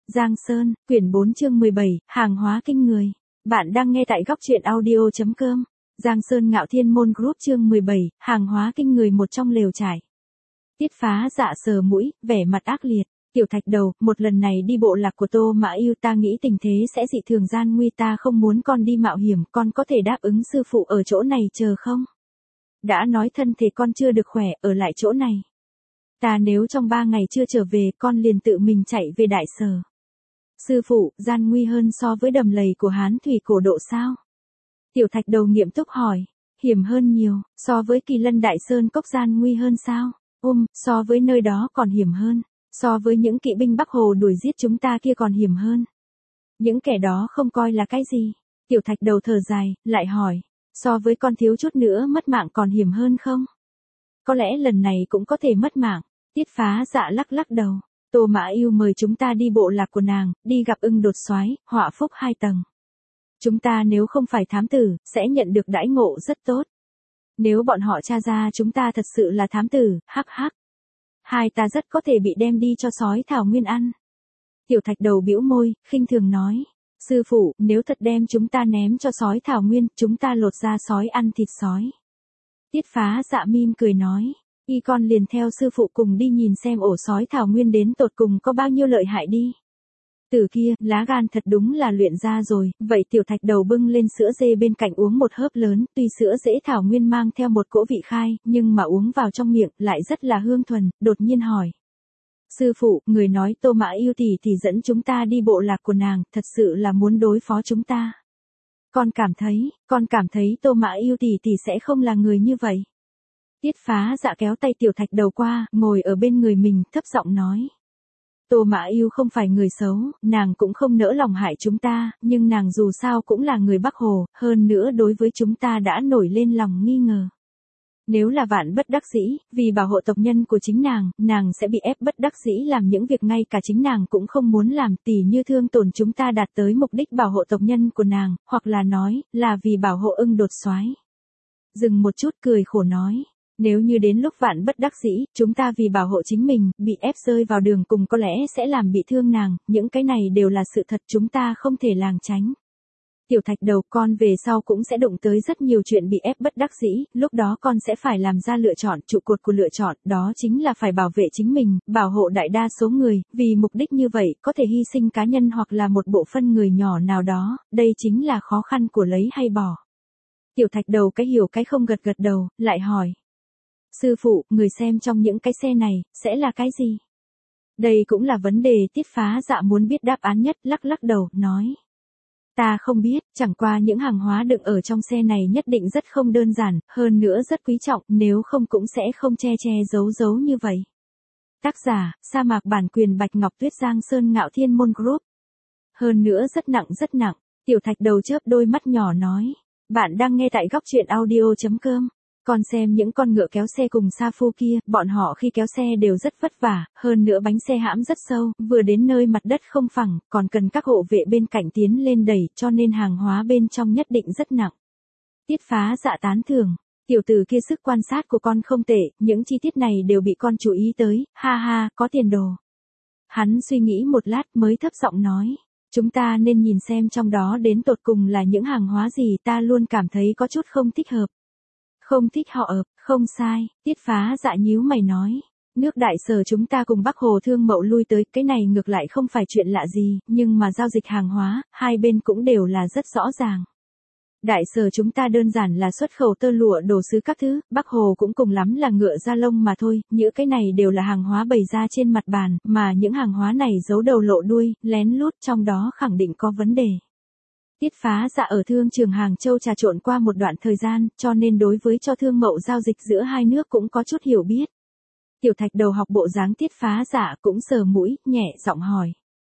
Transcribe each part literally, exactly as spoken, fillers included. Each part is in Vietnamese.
Giang Sơn, quyển bốn chương mười bảy, hàng hóa kinh người. Bạn đang nghe tại góc truyện audio chấm com. Giang Sơn Ngạo Thiên Môn Group chương mười bảy, hàng hóa kinh người một trong lều trải. Tiết Phá Dạ sờ mũi, vẻ mặt ác liệt. Tiểu Thạch Đầu, một lần này đi bộ lạc của Tô Mã Yêu ta nghĩ tình thế sẽ dị thường gian nguy, ta không muốn con đi mạo hiểm, con có thể đáp ứng sư phụ ở chỗ này chờ không? Đã nói thân thể con chưa được khỏe, ở lại chỗ này. Ta nếu trong ba ngày chưa trở về, con liền tự mình chạy về Đại Sở. Sư phụ, gian nguy hơn so với đầm lầy của Hán Thủy cổ độ sao? Tiểu Thạch Đầu nghiêm túc hỏi. Hiểm hơn nhiều, so với Kỳ Lân Đại Sơn cốc gian nguy hơn sao? Um, so với nơi đó còn hiểm hơn. So với những kỵ binh Bắc Hồ đuổi giết chúng ta kia còn hiểm hơn. Những kẻ đó không coi là cái gì. Tiểu Thạch Đầu thở dài, lại hỏi. So với con thiếu chút nữa mất mạng còn hiểm hơn không? Có lẽ lần này cũng có thể mất mạng. Tiết Phá Dạ lắc lắc đầu. Tô Mã Yêu mời chúng ta đi bộ lạc của nàng, đi gặp Ưng Đột Soái, họa phúc hai tầng. Chúng ta nếu không phải thám tử, sẽ nhận được đãi ngộ rất tốt. Nếu bọn họ tra ra chúng ta thật sự là thám tử, hắc hắc. Hai ta rất có thể bị đem đi cho sói thảo nguyên ăn. Tiểu Thạch Đầu bĩu môi, khinh thường nói. Sư phụ, nếu thật đem chúng ta ném cho sói thảo nguyên, chúng ta lột ra sói ăn thịt sói. Tiết Phá Dạ mỉm cười nói. Y con liền theo sư phụ cùng đi nhìn xem ổ sói thảo nguyên đến tột cùng có bao nhiêu lợi hại đi. Từ kia, lá gan thật đúng là luyện ra rồi, vậy Tiểu Thạch Đầu bưng lên sữa dê bên cạnh uống một hớp lớn, tuy sữa dễ thảo nguyên mang theo một cỗ vị khai, nhưng mà uống vào trong miệng lại rất là hương thuần, đột nhiên hỏi. Sư phụ, người nói Tô Mã Yêu tỷ thì dẫn chúng ta đi bộ lạc của nàng, thật sự là muốn đối phó chúng ta. Con cảm thấy, con cảm thấy Tô Mã Yêu tỷ tỷ sẽ không là người như vậy. Tiết Phá Dạ kéo tay Tiểu Thạch Đầu qua, ngồi ở bên người mình, thấp giọng nói. Tô Mã Yêu không phải người xấu, nàng cũng không nỡ lòng hại chúng ta, nhưng nàng dù sao cũng là người Bắc Hồ, hơn nữa đối với chúng ta đã nổi lên lòng nghi ngờ. Nếu là vạn bất đắc dĩ, vì bảo hộ tộc nhân của chính nàng, nàng sẽ bị ép bất đắc dĩ làm những việc ngay cả chính nàng cũng không muốn làm, tỉ như thương tổn chúng ta đạt tới mục đích bảo hộ tộc nhân của nàng, hoặc là nói, là vì bảo hộ Ưng Đột Soái. Dừng một chút cười khổ nói. Nếu như đến lúc vạn bất đắc dĩ, chúng ta vì bảo hộ chính mình, bị ép rơi vào đường cùng có lẽ sẽ làm bị thương nàng, những cái này đều là sự thật chúng ta không thể làng tránh. Tiểu Thạch Đầu, con về sau cũng sẽ đụng tới rất nhiều chuyện bị ép bất đắc dĩ, lúc đó con sẽ phải làm ra lựa chọn, trụ cột của lựa chọn, đó chính là phải bảo vệ chính mình, bảo hộ đại đa số người, vì mục đích như vậy, có thể hy sinh cá nhân hoặc là một bộ phận người nhỏ nào đó, đây chính là khó khăn của lấy hay bỏ. Tiểu Thạch Đầu cái hiểu cái không gật gật đầu, lại hỏi. Sư phụ, người xem trong những cái xe này, sẽ là cái gì? Đây cũng là vấn đề Tiết Phá Dạ muốn biết đáp án nhất, lắc lắc đầu, nói. Ta không biết, chẳng qua những hàng hóa đựng ở trong xe này nhất định rất không đơn giản, hơn nữa rất quý trọng, nếu không cũng sẽ không che che giấu giấu như vậy. Tác giả, sa mạc bản quyền Bạch Ngọc Tuyết Giang Sơn Ngạo Thiên Môn Group. Hơn nữa rất nặng rất nặng, Tiểu Thạch Đầu chớp đôi mắt nhỏ nói. Bạn đang nghe tại góc truyện audio chấm com. Còn xem những con ngựa kéo xe cùng sa phu kia, bọn họ khi kéo xe đều rất vất vả, hơn nữa bánh xe hãm rất sâu, vừa đến nơi mặt đất không phẳng, còn cần các hộ vệ bên cạnh tiến lên đẩy, cho nên hàng hóa bên trong nhất định rất nặng. Tiết Phá Dạ tán thưởng, tiểu tử kia sức quan sát của con không tệ, những chi tiết này đều bị con chú ý tới, ha ha, có tiền đồ. Hắn suy nghĩ một lát mới thấp giọng nói. Chúng ta nên nhìn xem trong đó đến tột cùng là những hàng hóa gì, ta luôn cảm thấy có chút không thích hợp. Không thích hợp, không sai, Tiết Phá Dạ nhíu mày nói. Nước Đại Sở chúng ta cùng Bắc Hồ thương mậu lui tới, cái này ngược lại không phải chuyện lạ gì, nhưng mà giao dịch hàng hóa, hai bên cũng đều là rất rõ ràng. Đại Sở chúng ta đơn giản là xuất khẩu tơ lụa đồ sứ các thứ, Bắc Hồ cũng cùng lắm là ngựa da lông mà thôi, những cái này đều là hàng hóa bày ra trên mặt bàn, mà những hàng hóa này giấu đầu lộ đuôi, lén lút trong đó khẳng định có vấn đề. Tiết Phá Dạ ở thương trường Hàng Châu trà trộn qua một đoạn thời gian, cho nên đối với cho thương mậu giao dịch giữa hai nước cũng có chút hiểu biết. Tiểu Thạch Đầu học bộ dáng Tiết Phá Dạ cũng sờ mũi, nhẹ giọng hỏi.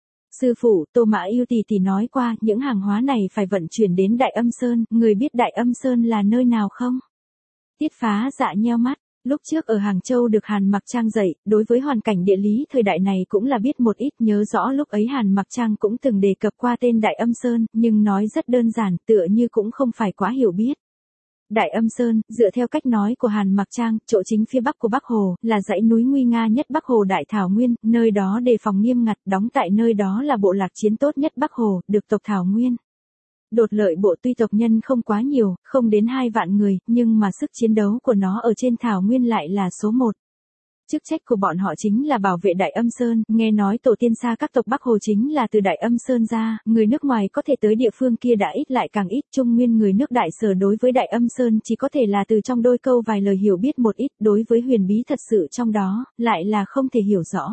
Sư phụ, Tô Mã Yêu tỷ tỷ nói qua, những hàng hóa này phải vận chuyển đến Đại Âm Sơn, người biết Đại Âm Sơn là nơi nào không? Tiết Phá Dạ nheo mắt. Lúc trước ở Hàng Châu được Hàn Mặc Trang dạy, đối với hoàn cảnh địa lý thời đại này cũng là biết một ít, nhớ rõ lúc ấy Hàn Mặc Trang cũng từng đề cập qua tên Đại Âm Sơn, nhưng nói rất đơn giản, tựa như cũng không phải quá hiểu biết. Đại Âm Sơn, dựa theo cách nói của Hàn Mặc Trang, chỗ chính phía bắc của Bắc Hồ, là dãy núi nguy nga nhất Bắc Hồ Đại Thảo Nguyên, nơi đó đề phòng nghiêm ngặt, đóng tại nơi đó là bộ lạc chiến tốt nhất Bắc Hồ, được tộc Thảo Nguyên. Đột lợi bộ tuy tộc nhân không quá nhiều, không đến hai vạn người, nhưng mà sức chiến đấu của nó ở trên Thảo Nguyên lại là số một. Chức trách của bọn họ chính là bảo vệ Đại Âm Sơn, nghe nói tổ tiên xa các tộc Bắc Hồ chính là từ Đại Âm Sơn ra, người nước ngoài có thể tới địa phương kia đã ít lại càng ít, Trung Nguyên người nước Đại Sở đối với Đại Âm Sơn chỉ có thể là từ trong đôi câu vài lời hiểu biết một ít, đối với huyền bí thật sự trong đó, lại là không thể hiểu rõ.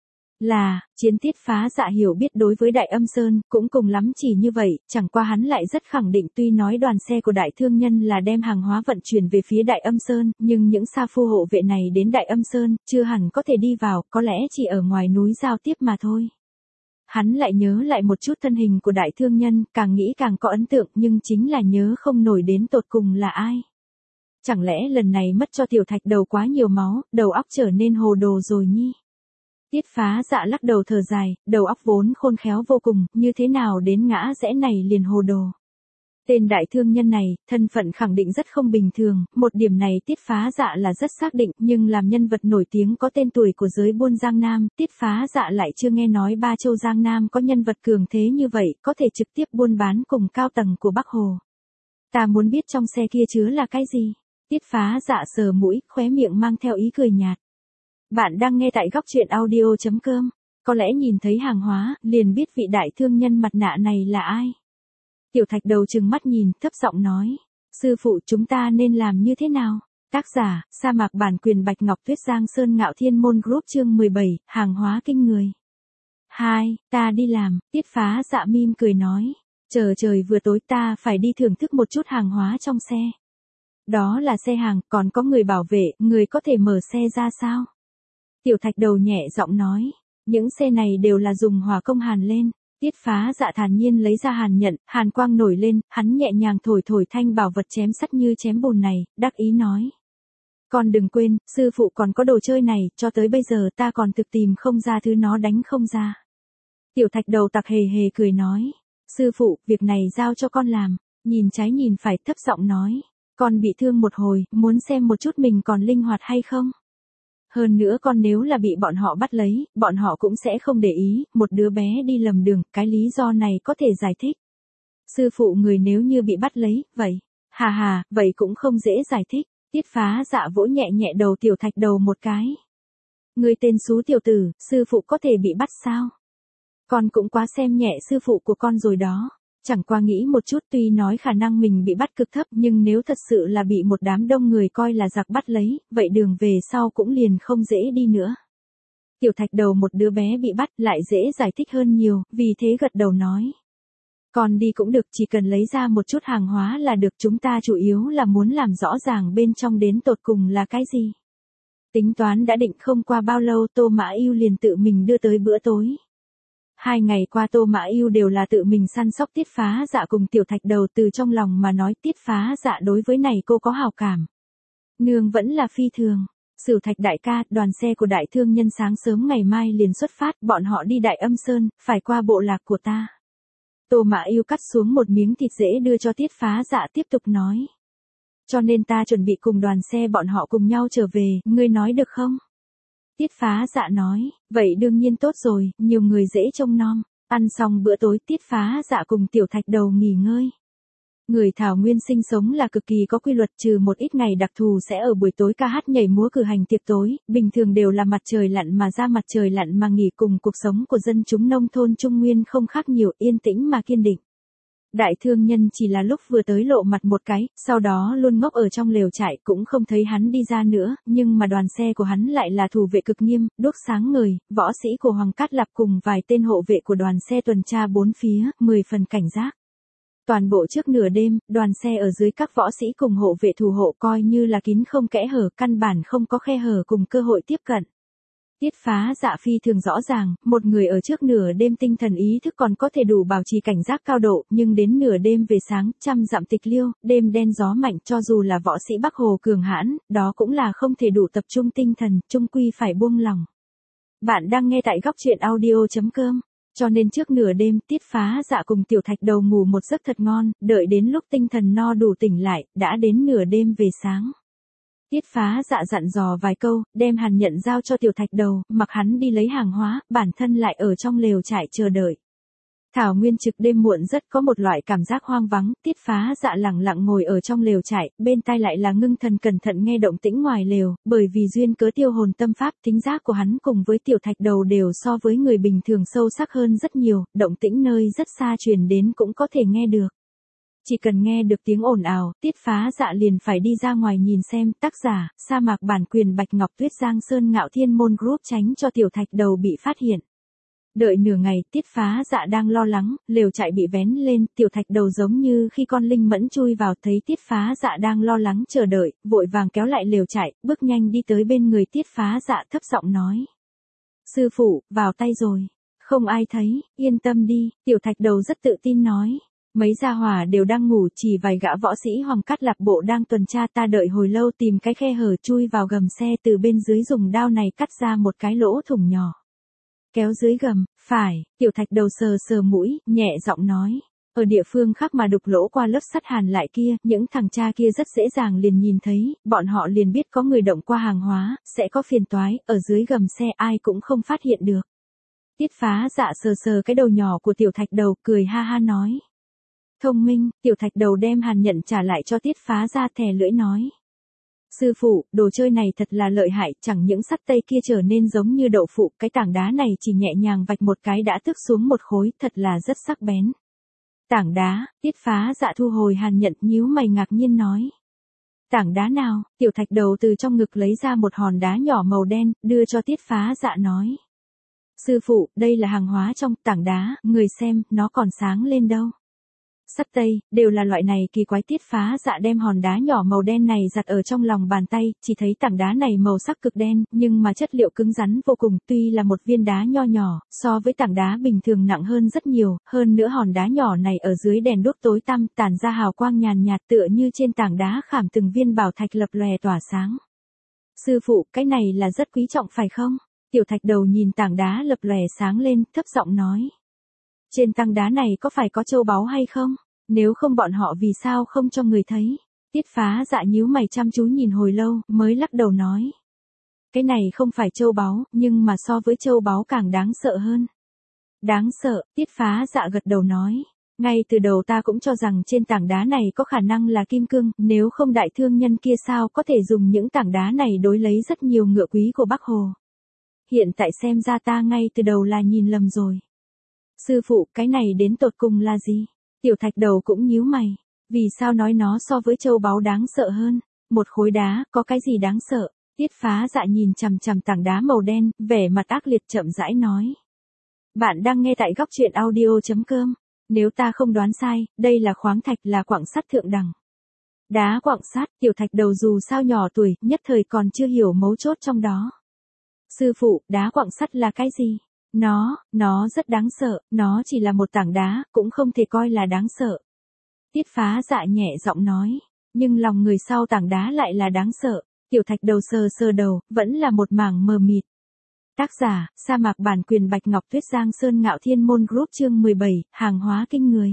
Là, chiến Tiết Phá Dạ hiểu biết đối với Đại Âm Sơn, cũng cùng lắm chỉ như vậy, chẳng qua hắn lại rất khẳng định tuy nói đoàn xe của đại thương nhân là đem hàng hóa vận chuyển về phía Đại Âm Sơn, nhưng những sa phu hộ vệ này đến Đại Âm Sơn, chưa hẳn có thể đi vào, có lẽ chỉ ở ngoài núi giao tiếp mà thôi. Hắn lại nhớ lại một chút thân hình của đại thương nhân, càng nghĩ càng có ấn tượng nhưng chính là nhớ không nổi đến tột cùng là ai. Chẳng lẽ lần này mất cho Tiểu Thạch Đầu quá nhiều máu, đầu óc trở nên hồ đồ rồi nhi? Tiết Phá Dạ lắc đầu thở dài, đầu óc vốn khôn khéo vô cùng, như thế nào đến ngã rẽ này liền hồ đồ. Tên đại thương nhân này, thân phận khẳng định rất không bình thường, một điểm này Tiết Phá Dạ là rất xác định, nhưng làm nhân vật nổi tiếng có tên tuổi của giới buôn Giang Nam, Tiết Phá Dạ lại chưa nghe nói ba châu Giang Nam có nhân vật cường thế như vậy, có thể trực tiếp buôn bán cùng cao tầng của Bắc Hồ. Ta muốn biết trong xe kia chứa là cái gì? Tiết Phá Dạ sờ mũi, khóe miệng mang theo ý cười nhạt. Bạn đang nghe tại góc truyện audio chấm com, có lẽ nhìn thấy hàng hóa, liền biết vị đại thương nhân mặt nạ này là ai. Tiểu Thạch Đầu trừng mắt nhìn, thấp giọng nói, sư phụ chúng ta nên làm như thế nào? Tác giả, sa mạc bản quyền Bạch Ngọc Tuyết Giang Sơn Ngạo Thiên Môn Group chương mười bảy, hàng hóa kinh người. Hai, ta đi làm, Tiết Phá Dạ mím cười nói, chờ trời vừa tối ta phải đi thưởng thức một chút hàng hóa trong xe. Đó là xe hàng, còn có người bảo vệ, người có thể mở xe ra sao? Tiểu Thạch Đầu nhẹ giọng nói, những xe này đều là dùng hỏa công hàn lên. Tiết Phá Dạ thản nhiên lấy ra hàn nhận, hàn quang nổi lên, hắn nhẹ nhàng thổi thổi thanh bảo vật chém sắt như chém bùn này, đắc ý nói. Còn đừng quên, sư phụ còn có đồ chơi này, cho tới bây giờ ta còn thực tìm không ra thứ nó đánh không ra. Tiểu Thạch Đầu tặc hề hề cười nói, sư phụ, việc này giao cho con làm, nhìn trái nhìn phải thấp giọng nói, con bị thương một hồi, muốn xem một chút mình còn linh hoạt hay không. Hơn nữa con nếu là bị bọn họ bắt lấy, bọn họ cũng sẽ không để ý, một đứa bé đi lầm đường, cái lý do này có thể giải thích. Sư phụ người nếu như bị bắt lấy, vậy, hà hà, vậy cũng không dễ giải thích, Tiết Phá Dạ vỗ nhẹ nhẹ đầu Tiểu Thạch Đầu một cái. Người tên xú tiểu tử, sư phụ có thể bị bắt sao? Con cũng quá xem nhẹ sư phụ của con rồi đó. Chẳng qua nghĩ một chút tuy nói khả năng mình bị bắt cực thấp nhưng nếu thật sự là bị một đám đông người coi là giặc bắt lấy, vậy đường về sau cũng liền không dễ đi nữa. Tiểu Thạch Đầu một đứa bé bị bắt lại dễ giải thích hơn nhiều, vì thế gật đầu nói. Còn đi cũng được, chỉ cần lấy ra một chút hàng hóa là được, chúng ta chủ yếu là muốn làm rõ ràng bên trong đến tột cùng là cái gì. Tính toán đã định không qua bao lâu Tô Mã Ưu liền tự mình đưa tới bữa tối. Hai ngày qua Tô Mã Ưu đều là tự mình săn sóc Tiết Phá Dạ cùng Tiểu Thạch Đầu, từ trong lòng mà nói Tiết Phá Dạ đối với này cô có hào cảm. Nương vẫn là phi thường. Sửu Thạch đại ca, đoàn xe của đại thương nhân sáng sớm ngày mai liền xuất phát, bọn họ đi Đại Âm Sơn, phải qua bộ lạc của ta. Tô Mã Ưu cắt xuống một miếng thịt dễ đưa cho Tiết Phá Dạ tiếp tục nói. Cho nên ta chuẩn bị cùng đoàn xe bọn họ cùng nhau trở về, ngươi nói được không? Tiết Phá Dạ nói, vậy đương nhiên tốt rồi, nhiều người dễ trông nom. Ăn xong bữa tối Tiết Phá Dạ cùng Tiểu Thạch Đầu nghỉ ngơi. Người Thảo Nguyên sinh sống là cực kỳ có quy luật, trừ một ít ngày đặc thù sẽ ở buổi tối ca hát nhảy múa cử hành tiệc tối, bình thường đều là mặt trời lặn mà ra mặt trời lặn mà nghỉ, cùng cuộc sống của dân chúng nông thôn Trung Nguyên không khác nhiều, yên tĩnh mà kiên định. Đại thương nhân chỉ là lúc vừa tới lộ mặt một cái, sau đó luôn ngốc ở trong lều trại, cũng không thấy hắn đi ra nữa, nhưng mà đoàn xe của hắn lại là thủ vệ cực nghiêm, đuốc sáng ngời, võ sĩ của Hoàng Cát Lạp cùng vài tên hộ vệ của đoàn xe tuần tra bốn phía, mười phần cảnh giác. Toàn bộ trước nửa đêm, đoàn xe ở dưới các võ sĩ cùng hộ vệ thủ hộ coi như là kín không kẽ hở, căn bản không có khe hở cùng cơ hội tiếp cận. Tiết Phá Dạ phi thường rõ ràng, một người ở trước nửa đêm tinh thần ý thức còn có thể đủ bảo trì cảnh giác cao độ, nhưng đến nửa đêm về sáng, trăm dặm tịch liêu, đêm đen gió mạnh, cho dù là võ sĩ Bắc Hồ cường hãn, đó cũng là không thể đủ tập trung tinh thần, chung quy phải buông lỏng. Bạn đang nghe tại góc truyện audio chấm com. cho nên trước nửa đêm Tiết Phá Dạ cùng Tiểu Thạch Đầu ngủ một giấc thật ngon, đợi đến lúc tinh thần no đủ tỉnh lại, đã đến nửa đêm về sáng. Tiết Phá Dạ dặn dò vài câu, đem Hàn Nhận giao cho Tiểu Thạch Đầu, mặc hắn đi lấy hàng hóa, bản thân lại ở trong lều trại chờ đợi. Thảo nguyên trực đêm muộn rất có một loại cảm giác hoang vắng, Tiết Phá Dạ lặng lặng ngồi ở trong lều trại, bên tai lại là ngưng thần cẩn thận nghe động tĩnh ngoài lều, bởi vì duyên cớ tiêu hồn tâm pháp, thính giác của hắn cùng với Tiểu Thạch Đầu đều so với người bình thường sâu sắc hơn rất nhiều, động tĩnh nơi rất xa truyền đến cũng có thể nghe được. Chỉ cần nghe được tiếng ồn ào, Tiết Phá Dạ liền phải đi ra ngoài nhìn xem, tác giả, sa mạc bản quyền Bạch Ngọc Tuyết Giang Sơn Ngạo Thiên Môn Group tránh cho Tiểu Thạch Đầu bị phát hiện. Đợi nửa ngày, Tiết Phá Dạ đang lo lắng, lều trại bị vén lên, Tiểu Thạch Đầu giống như khi con linh mẫn chui vào, thấy Tiết Phá Dạ đang lo lắng chờ đợi, vội vàng kéo lại lều trại, bước nhanh đi tới bên người Tiết Phá Dạ thấp giọng nói. Sư phụ, vào tay rồi. Không ai thấy, yên tâm đi, Tiểu Thạch Đầu rất tự tin nói. Mấy gia hỏa đều đang ngủ, chỉ vài gã võ sĩ Hoàng Cát Lạc Bộ đang tuần tra, ta đợi hồi lâu tìm cái khe hở chui vào gầm xe, từ bên dưới dùng đao này cắt ra một cái lỗ thủng nhỏ. Kéo dưới gầm, phải, Tiểu Thạch Đầu sờ sờ mũi, nhẹ giọng nói. Ở địa phương khác mà đục lỗ qua lớp sắt hàn lại kia, những thằng cha kia rất dễ dàng liền nhìn thấy, bọn họ liền biết có người động qua hàng hóa, sẽ có phiền toái, ở dưới gầm xe ai cũng không phát hiện được. Tiết Phá Dạ sờ sờ cái đầu nhỏ của Tiểu Thạch Đầu, cười ha ha nói. Thông minh, Tiểu Thạch Đầu đem Hàn Nhận trả lại cho Tiết Phá Dạ thè lưỡi nói. Sư phụ, đồ chơi này thật là lợi hại, chẳng những sắt tây kia trở nên giống như đậu phụ, cái tảng đá này chỉ nhẹ nhàng vạch một cái đã tước xuống một khối, thật là rất sắc bén. Tảng đá, Tiết Phá Dạ thu hồi Hàn Nhận, nhíu mày ngạc nhiên nói. Tảng đá nào? Tiểu Thạch Đầu từ trong ngực lấy ra một hòn đá nhỏ màu đen, đưa cho Tiết Phá Dạ nói. Sư phụ, đây là hàng hóa trong tảng đá, người xem, nó còn sáng lên đâu. Sắt tây, đều là loại này kỳ quái. Tiết Phá Dạ đem hòn đá nhỏ màu đen này giặt ở trong lòng bàn tay, chỉ thấy tảng đá này màu sắc cực đen, nhưng mà chất liệu cứng rắn vô cùng, tuy là một viên đá nho nhỏ, so với tảng đá bình thường nặng hơn rất nhiều, hơn nữa hòn đá nhỏ này ở dưới đèn đuốc tối tăm, tản ra hào quang nhàn nhạt tựa như trên tảng đá khảm từng viên bảo thạch lập lòe tỏa sáng. Sư phụ, cái này là rất quý trọng phải không? Tiểu Thạch Đầu nhìn tảng đá lập lòe sáng lên, thấp giọng nói. Trên tảng đá này có phải có châu báu hay không? Nếu không bọn họ vì sao không cho người thấy? Tiết Phá Dạ nhíu mày chăm chú nhìn hồi lâu, mới lắc đầu nói. Cái này không phải châu báu, nhưng mà so với châu báu càng đáng sợ hơn. Đáng sợ, Tiết Phá Dạ gật đầu nói. Ngay từ đầu ta cũng cho rằng trên tảng đá này có khả năng là kim cương, nếu không đại thương nhân kia sao có thể dùng những tảng đá này đối lấy rất nhiều ngựa quý của Bắc Hồ. Hiện tại xem ra ta ngay từ đầu là nhìn lầm rồi. Sư phụ, cái này đến tột cùng là gì? Tiểu Thạch Đầu cũng nhíu mày. Vì sao nói nó so với châu báu đáng sợ hơn? Một khối đá, có cái gì đáng sợ? Tiết Phá Dạ nhìn chằm chằm tảng đá màu đen, vẻ mặt ác liệt chậm rãi nói. Bạn đang nghe tại góc truyện audio chấm com. Nếu ta không đoán sai, đây là khoáng thạch, là quặng sắt thượng đẳng. Đá quặng sắt, Tiểu Thạch Đầu dù sao nhỏ tuổi, nhất thời còn chưa hiểu mấu chốt trong đó. Sư phụ, đá quặng sắt là cái gì? Nó, nó rất đáng sợ, nó chỉ là một tảng đá, cũng không thể coi là đáng sợ. Tiết Phá Dạ nhẹ giọng nói, nhưng lòng người sau tảng đá lại là đáng sợ. Tiểu Thạch Đầu sờ sờ đầu, vẫn là một mảng mờ mịt. Tác giả, sa mạc bản quyền Bạch Ngọc Tuyết Giang Sơn Ngạo Thiên Môn Group chương mười bảy, hàng hóa kinh người.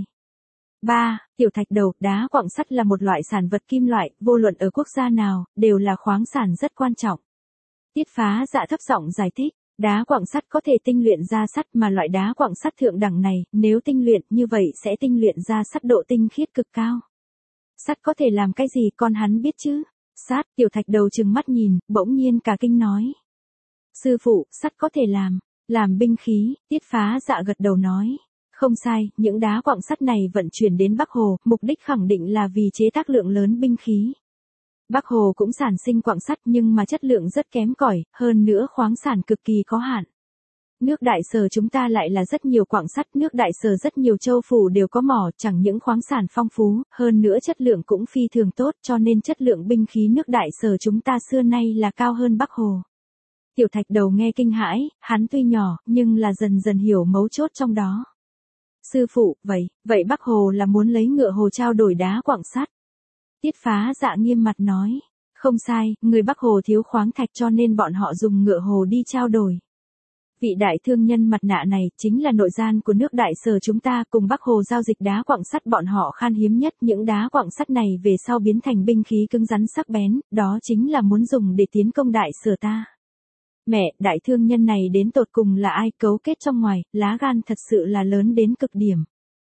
ba. Tiểu Thạch Đầu, đá quặng sắt là một loại sản vật kim loại, vô luận ở quốc gia nào, đều là khoáng sản rất quan trọng. Tiết Phá Dạ thấp giọng giải thích. Đá quặng sắt có thể tinh luyện ra sắt, mà loại đá quặng sắt thượng đẳng này, nếu tinh luyện như vậy sẽ tinh luyện ra sắt độ tinh khiết cực cao. Sắt có thể làm cái gì con hắn biết chứ? Sắt, Tiểu Thạch Đầu trừng mắt nhìn, bỗng nhiên cả kinh nói. Sư phụ, sắt có thể làm, làm binh khí. Tiết Phá Dạ gật đầu nói. Không sai, những đá quặng sắt này vận chuyển đến Bắc Hồ, mục đích khẳng định là vì chế tác lượng lớn binh khí. Bắc Hồ cũng sản sinh quặng sắt nhưng mà chất lượng rất kém cỏi, hơn nữa khoáng sản cực kỳ có hạn. Nước Đại Sở chúng ta lại là rất nhiều quặng sắt, nước Đại Sở rất nhiều châu phủ đều có mỏ, chẳng những khoáng sản phong phú, hơn nữa chất lượng cũng phi thường tốt, cho nên chất lượng binh khí nước Đại Sở chúng ta xưa nay là cao hơn Bắc Hồ. Tiểu Thạch Đầu nghe kinh hãi, hắn tuy nhỏ, nhưng là dần dần hiểu mấu chốt trong đó. Sư phụ, vậy, vậy Bắc Hồ là muốn lấy ngựa Hồ trao đổi đá quặng sắt. Tiết Phá Dạ nghiêm mặt nói. Không sai, người Bắc Hồ thiếu khoáng thạch cho nên bọn họ dùng ngựa Hồ đi trao đổi. Vị đại thương nhân mặt nạ này chính là nội gian của nước Đại Sở chúng ta, cùng Bắc Hồ giao dịch đá quặng sắt bọn họ khan hiếm nhất, những đá quặng sắt này về sau biến thành binh khí cứng rắn sắc bén, đó chính là muốn dùng để tiến công Đại Sở ta. Mẹ, đại thương nhân này đến tột cùng là ai, cấu kết trong ngoài, lá gan thật sự là lớn đến cực điểm.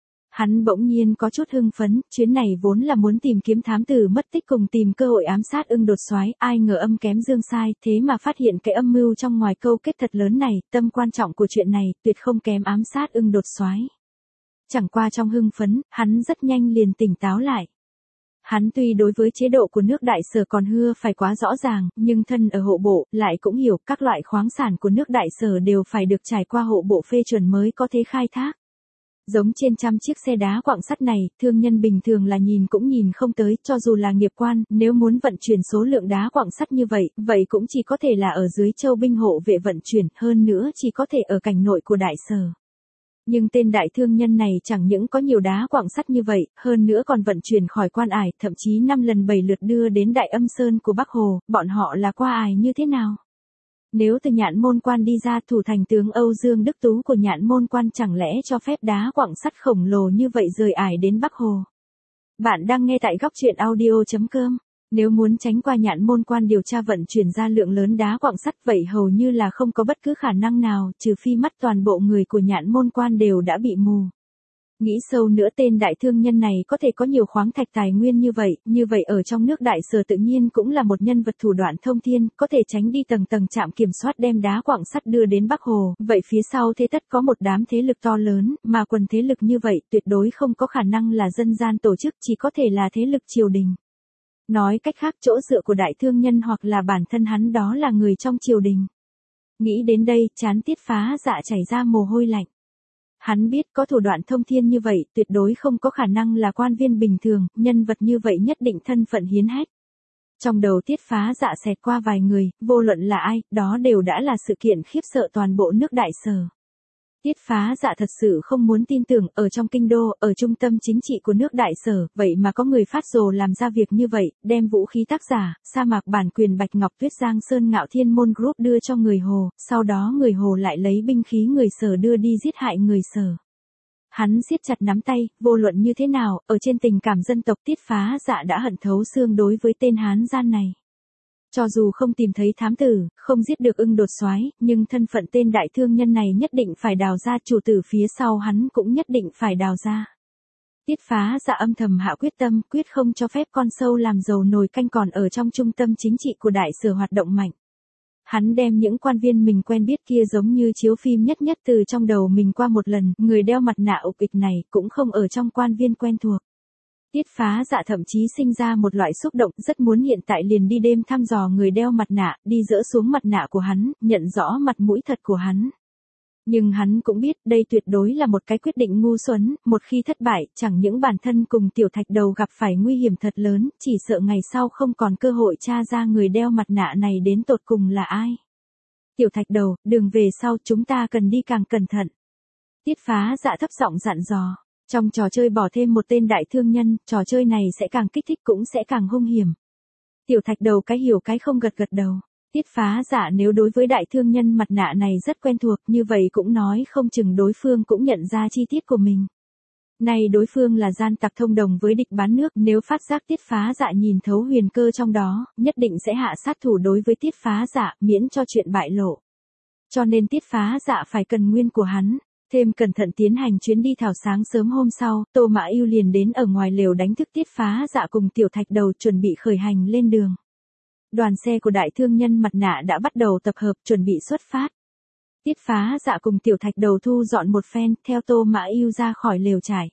Hắn bỗng nhiên có chút hưng phấn, chuyến này vốn là muốn tìm kiếm thám tử mất tích cùng tìm cơ hội ám sát Ưng Đột Soái, ai ngờ âm kém dương sai, thế mà phát hiện cái âm mưu trong ngoài câu kết thật lớn này, tâm quan trọng của chuyện này, tuyệt không kém ám sát Ưng Đột Soái. Chẳng qua trong hưng phấn, hắn rất nhanh liền tỉnh táo lại. Hắn tuy đối với chế độ của nước Đại Sở còn hưa phải quá rõ ràng, nhưng thân ở hộ bộ, lại cũng hiểu các loại khoáng sản của nước Đại Sở đều phải được trải qua hộ bộ phê chuẩn mới có thể khai thác. Giống trên trăm chiếc xe đá quặng sắt này, thương nhân bình thường là nhìn cũng nhìn không tới, cho dù là nghiệp quan, nếu muốn vận chuyển số lượng đá quặng sắt như vậy, vậy cũng chỉ có thể là ở dưới châu binh hộ vệ vận chuyển, hơn nữa chỉ có thể ở cảnh nội của Đại Sở. Nhưng tên đại thương nhân này chẳng những có nhiều đá quặng sắt như vậy, hơn nữa còn vận chuyển khỏi Quan Ải, thậm chí năm lần bảy lượt đưa đến Đại Âm Sơn của Bắc Hồ, bọn họ là qua ải như thế nào? Nếu từ Nhạn Môn Quan đi ra, thủ thành tướng Âu Dương Đức Tú của Nhạn Môn Quan chẳng lẽ cho phép đá quặng sắt khổng lồ như vậy rời ải đến Bắc Hồ? Bạn đang nghe tại góc truyện audio chấm com. Nếu muốn tránh qua Nhạn Môn Quan điều tra vận chuyển ra lượng lớn đá quặng sắt, vậy hầu như là không có bất cứ khả năng nào, trừ phi mắt toàn bộ người của Nhạn Môn Quan đều đã bị mù. Nghĩ sâu nữa, tên đại thương nhân này có thể có nhiều khoáng thạch tài nguyên như vậy, như vậy ở trong nước Đại Sở tự nhiên cũng là một nhân vật thủ đoạn thông thiên, có thể tránh đi tầng tầng trạm kiểm soát đem đá quặng sắt đưa đến Bắc Hồ, vậy phía sau thế tất có một đám thế lực to lớn, mà quần thế lực như vậy tuyệt đối không có khả năng là dân gian tổ chức, chỉ có thể là thế lực triều đình. Nói cách khác, chỗ dựa của đại thương nhân hoặc là bản thân hắn đó là người trong triều đình. Nghĩ đến đây, trán Tiết Phá Dạ chảy ra mồ hôi lạnh. Hắn biết có thủ đoạn thông thiên như vậy, tuyệt đối không có khả năng là quan viên bình thường, nhân vật như vậy nhất định thân phận hiến hách. Trong đầu Tiết Phá Dạ xẹt qua vài người, vô luận là ai, đó đều đã là sự kiện khiếp sợ toàn bộ nước Đại Sở. Tiết Phá Dạ thật sự không muốn tin tưởng, ở trong kinh đô, ở trung tâm chính trị của nước Đại Sở, vậy mà có người phát rồ làm ra việc như vậy, đem vũ khí tác giả, sa mạc bản quyền Bạch Ngọc Tuyết Giang Sơn Ngạo Thiên Môn Group đưa cho người Hồ, sau đó người Hồ lại lấy binh khí người Sở đưa đi giết hại người Sở. Hắn siết chặt nắm tay, vô luận như thế nào, ở trên tình cảm dân tộc Tiết Phá Dạ đã hận thấu xương đối với tên Hán gian này. Cho dù không tìm thấy thám tử, không giết được Ưng Đột Soái, nhưng thân phận tên đại thương nhân này nhất định phải đào ra, chủ tử phía sau hắn cũng nhất định phải đào ra. Tiết Phá Dạ âm thầm hạ quyết tâm, quyết không cho phép con sâu làm dầu nồi canh còn ở trong trung tâm chính trị của Đại Sở hoạt động mạnh. Hắn đem những quan viên mình quen biết kia giống như chiếu phim nhất nhất từ trong đầu mình qua một lần, người đeo mặt nạ ục ịch này cũng không ở trong quan viên quen thuộc. Tiết Phá Dạ thậm chí sinh ra một loại xúc động, rất muốn hiện tại liền đi đêm thăm dò người đeo mặt nạ, đi dỡ xuống mặt nạ của hắn, nhận rõ mặt mũi thật của hắn. Nhưng hắn cũng biết đây tuyệt đối là một cái quyết định ngu xuẩn, một khi thất bại, chẳng những bản thân cùng Tiểu Thạch Đầu gặp phải nguy hiểm thật lớn, chỉ sợ ngày sau không còn cơ hội tra ra người đeo mặt nạ này đến tột cùng là ai. Tiểu Thạch Đầu, đường về sau chúng ta cần đi càng cẩn thận. Tiết Phá Dạ thấp giọng dặn dò. Trong trò chơi bỏ thêm một tên đại thương nhân, trò chơi này sẽ càng kích thích cũng sẽ càng hung hiểm. Tiểu Thạch Đầu cái hiểu cái không gật gật đầu. Tiết Phá Dạ nếu đối với đại thương nhân mặt nạ này rất quen thuộc, như vậy cũng nói không chừng đối phương cũng nhận ra chi tiết của mình. Này đối phương là gian tặc thông đồng với địch bán nước, nếu phát giác Tiết Phá Dạ nhìn thấu huyền cơ trong đó, nhất định sẽ hạ sát thủ đối với Tiết Phá Dạ, miễn cho chuyện bại lộ. Cho nên Tiết Phá Dạ phải cần nguyên của hắn. Thêm cẩn thận tiến hành chuyến đi thảo. Sáng sớm hôm sau, Tô Mã Ưu liền đến ở ngoài lều đánh thức Tiết Phá Dạ cùng Tiểu Thạch Đầu chuẩn bị khởi hành lên đường. Đoàn xe của đại thương nhân mặt nạ đã bắt đầu tập hợp, chuẩn bị xuất phát. Tiết Phá Dạ cùng Tiểu Thạch Đầu thu dọn một phen, theo Tô Mã Ưu ra khỏi lều trại.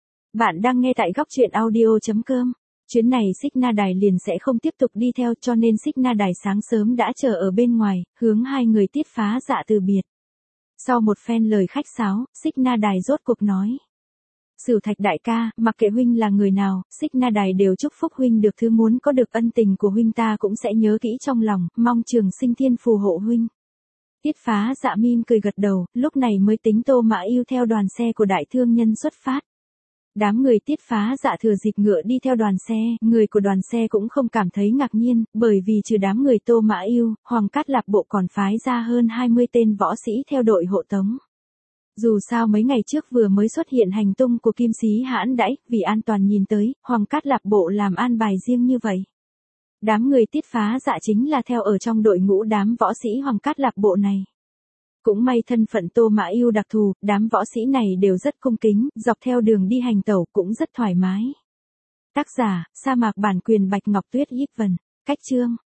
Bạn đang nghe tại góc truyện audio chấm com. Chuyến này Xích Na Đài liền sẽ không tiếp tục đi theo, cho nên Xích Na Đài sáng sớm đã chờ ở bên ngoài, hướng hai người Tiết Phá Dạ từ biệt. Sau một phen lời khách sáo, Xích Na Đài rốt cuộc nói. Sửu Thạch đại ca, mặc kệ huynh là người nào, Xích Na Đài đều chúc phúc huynh được thứ muốn có được, ân tình của huynh ta cũng sẽ nhớ kỹ trong lòng, mong trường sinh thiên phù hộ huynh. Tiết Phá Dạ mỉm cười gật đầu, lúc này mới tính Tô Mã Ưu theo đoàn xe của đại thương nhân xuất phát. Đám người Tiết Phá Dạ thừa dịp ngựa đi theo đoàn xe, người của đoàn xe cũng không cảm thấy ngạc nhiên, bởi vì trừ đám người Tô Mã Yêu, Hoàng Cát Lạc Bộ còn phái ra hơn hai mươi tên võ sĩ theo đội hộ tống. Dù sao mấy ngày trước vừa mới xuất hiện hành tung của Kim Xí Hãn Đãi, vì an toàn nhìn tới, Hoàng Cát Lạc Bộ làm an bài riêng như vậy. Đám người Tiết Phá Dạ chính là theo ở trong đội ngũ đám võ sĩ Hoàng Cát Lạc Bộ này. Cũng may thân phận Tô Mã Yêu đặc thù, đám võ sĩ này đều rất cung kính, dọc theo đường đi hành tẩu cũng rất thoải mái. Tác giả, Sa mạc bản quyền Bạch Ngọc Tuyết Yip Vân, cách chương.